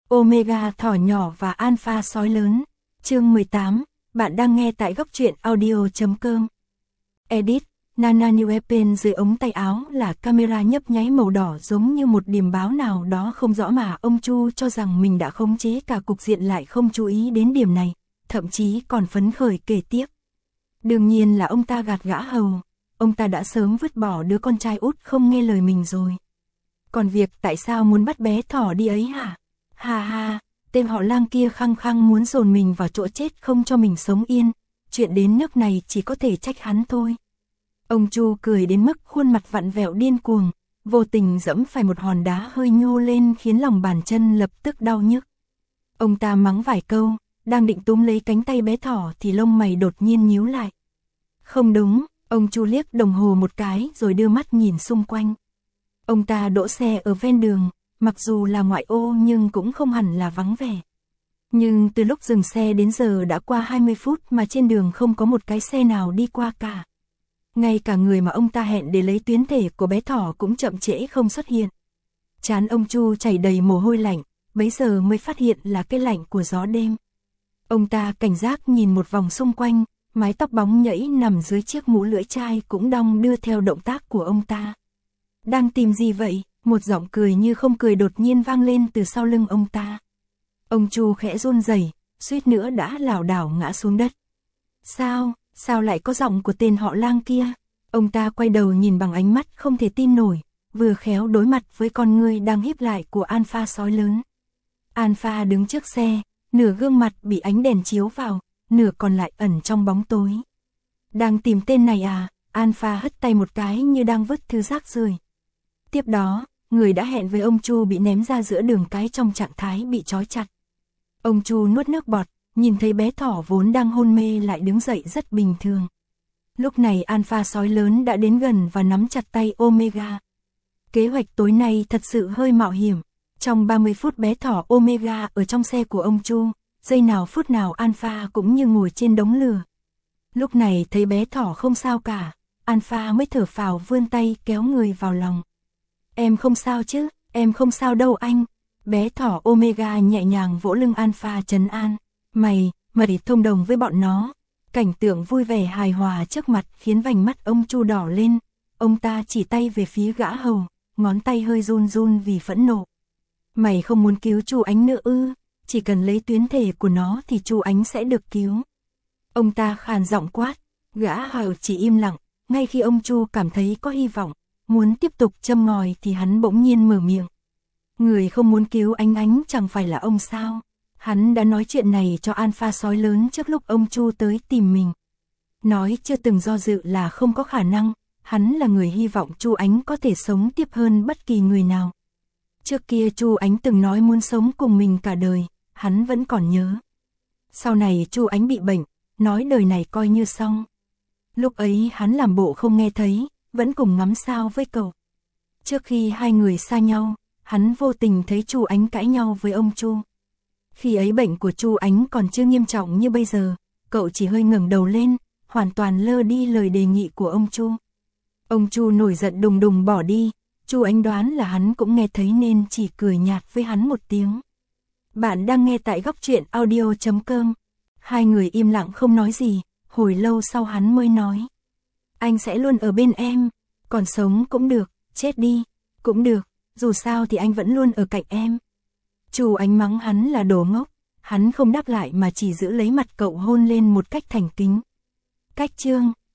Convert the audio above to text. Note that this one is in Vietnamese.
Omega thỏ nhỏ và alpha sói lớn. Chương 18, bạn đang nghe tại góc truyện audio.com. Edit, Nana New Weapon dưới ống tay áo là camera nhấp nháy màu đỏ giống như một điểm báo nào đó không rõ mà ông Chu cho rằng mình đã khống chế cả cục diện lại không chú ý đến điểm này, thậm chí còn phấn khởi kể tiếp. Đương nhiên là ông ta gạt gã hầu, ông ta đã sớm vứt bỏ đứa con trai út không nghe lời mình rồi. Còn việc tại sao muốn bắt bé thỏ đi ấy hả? Ha ha, tên họ Lang kia khăng khăng muốn dồn mình vào chỗ chết không cho mình sống yên, chuyện đến nước này chỉ có thể trách hắn thôi. Ông Chu cười đến mức khuôn mặt vặn vẹo điên cuồng, vô tình dẫm phải một hòn đá hơi nhô lên khiến lòng bàn chân lập tức đau nhức. Ông ta mắng vài câu, đang định túm lấy cánh tay bé thỏ thì lông mày đột nhiên nhíu lại. Không đúng, ông Chu liếc đồng hồ một cái rồi đưa mắt nhìn xung quanh. Ông ta đỗ xe ở ven đường, mặc dù là ngoại ô nhưng cũng không hẳn là vắng vẻ. Nhưng từ lúc dừng xe đến giờ đã qua 20 phút mà trên đường không có một cái xe nào đi qua cả. Ngay cả người mà ông ta hẹn để lấy tuyến thể của bé thỏ cũng chậm trễ không xuất hiện. Trán ông Chu chảy đầy mồ hôi lạnh, bấy giờ mới phát hiện là cái lạnh của gió đêm. Ông ta cảnh giác nhìn một vòng xung quanh, mái tóc bóng nhẫy nằm dưới chiếc mũ lưỡi chai cũng đong đưa theo động tác của ông ta. Đang tìm gì vậy? Một giọng cười như không cười đột nhiên vang lên từ sau lưng ông ta. Ông Chu khẽ run rẩy, suýt nữa đã lảo đảo ngã xuống đất. Sao lại có giọng của tên họ Lang kia? Ông ta quay đầu nhìn bằng ánh mắt không thể tin nổi, vừa khéo đối mặt với con ngươi đang híp lại của alpha sói lớn. Alpha đứng trước xe, nửa gương mặt bị ánh đèn chiếu vào, nửa còn lại ẩn trong bóng tối. Đang tìm tên này à? Alpha hất tay một cái như đang vứt thứ rác rưởi. Tiếp đó, người đã hẹn với ông Chu bị ném ra giữa đường cái trong trạng thái bị trói chặt. Ông Chu nuốt nước bọt, nhìn thấy bé thỏ vốn đang hôn mê lại đứng dậy rất bình thường. Lúc này alpha sói lớn đã đến gần và nắm chặt tay Omega. Kế hoạch tối nay thật sự hơi mạo hiểm. Trong 30 phút bé thỏ Omega ở trong xe của ông Chu, giây nào phút nào alpha cũng như ngồi trên đống lửa. Lúc này thấy bé thỏ không sao cả, alpha mới thở phào vươn tay kéo người vào lòng. Em không sao chứ, em không sao đâu anh. Bé thỏ Omega nhẹ nhàng vỗ lưng alpha trấn an. Mày thông đồng với bọn nó. Cảnh tượng vui vẻ hài hòa trước mặt khiến vành mắt ông Chu đỏ lên. Ông ta chỉ tay về phía gã hầu, ngón tay hơi run run vì phẫn nộ. Mày không muốn cứu chú Ánh nữa ư? Chỉ cần lấy tuyến thể của nó thì chú Ánh sẽ được cứu. Ông ta khàn giọng quát. Gã hầu chỉ im lặng. Ngay khi ông Chu cảm thấy có hy vọng, muốn tiếp tục châm ngòi thì hắn bỗng nhiên mở miệng. Người không muốn cứu Ánh chẳng phải là ông sao? Hắn đã nói chuyện này cho alpha sói lớn trước lúc ông Chu tới tìm mình. Nói chưa từng do dự là không có khả năng, hắn là người hy vọng Chu Ánh có thể sống tiếp hơn bất kỳ người nào. Trước kia Chu Ánh từng nói muốn sống cùng mình cả đời, hắn vẫn còn nhớ. Sau này Chu Ánh bị bệnh, nói đời này coi như xong. Lúc ấy hắn làm bộ không nghe thấy, vẫn cùng ngắm sao với cậu. Trước khi hai người xa nhau, hắn vô tình thấy Chu Ánh cãi nhau với ông Chu. Khi ấy bệnh của Chu Ánh còn chưa nghiêm trọng như bây giờ, cậu chỉ hơi ngẩng đầu lên, hoàn toàn lơ đi lời đề nghị của ông Chu. Ông Chu nổi giận đùng đùng bỏ đi, Chu Ánh đoán là hắn cũng nghe thấy nên chỉ cười nhạt với hắn một tiếng. Bạn đang nghe tại góc truyện audio.com. Hai người im lặng không nói gì, hồi lâu sau hắn mới nói. Anh sẽ luôn ở bên em, còn sống cũng được, chết đi, cũng được, dù sao thì anh vẫn luôn ở cạnh em. Chu Ánh mắng hắn là đồ ngốc, hắn không đáp lại mà chỉ giữ lấy mặt cậu hôn lên một cách thành kính. Cách chương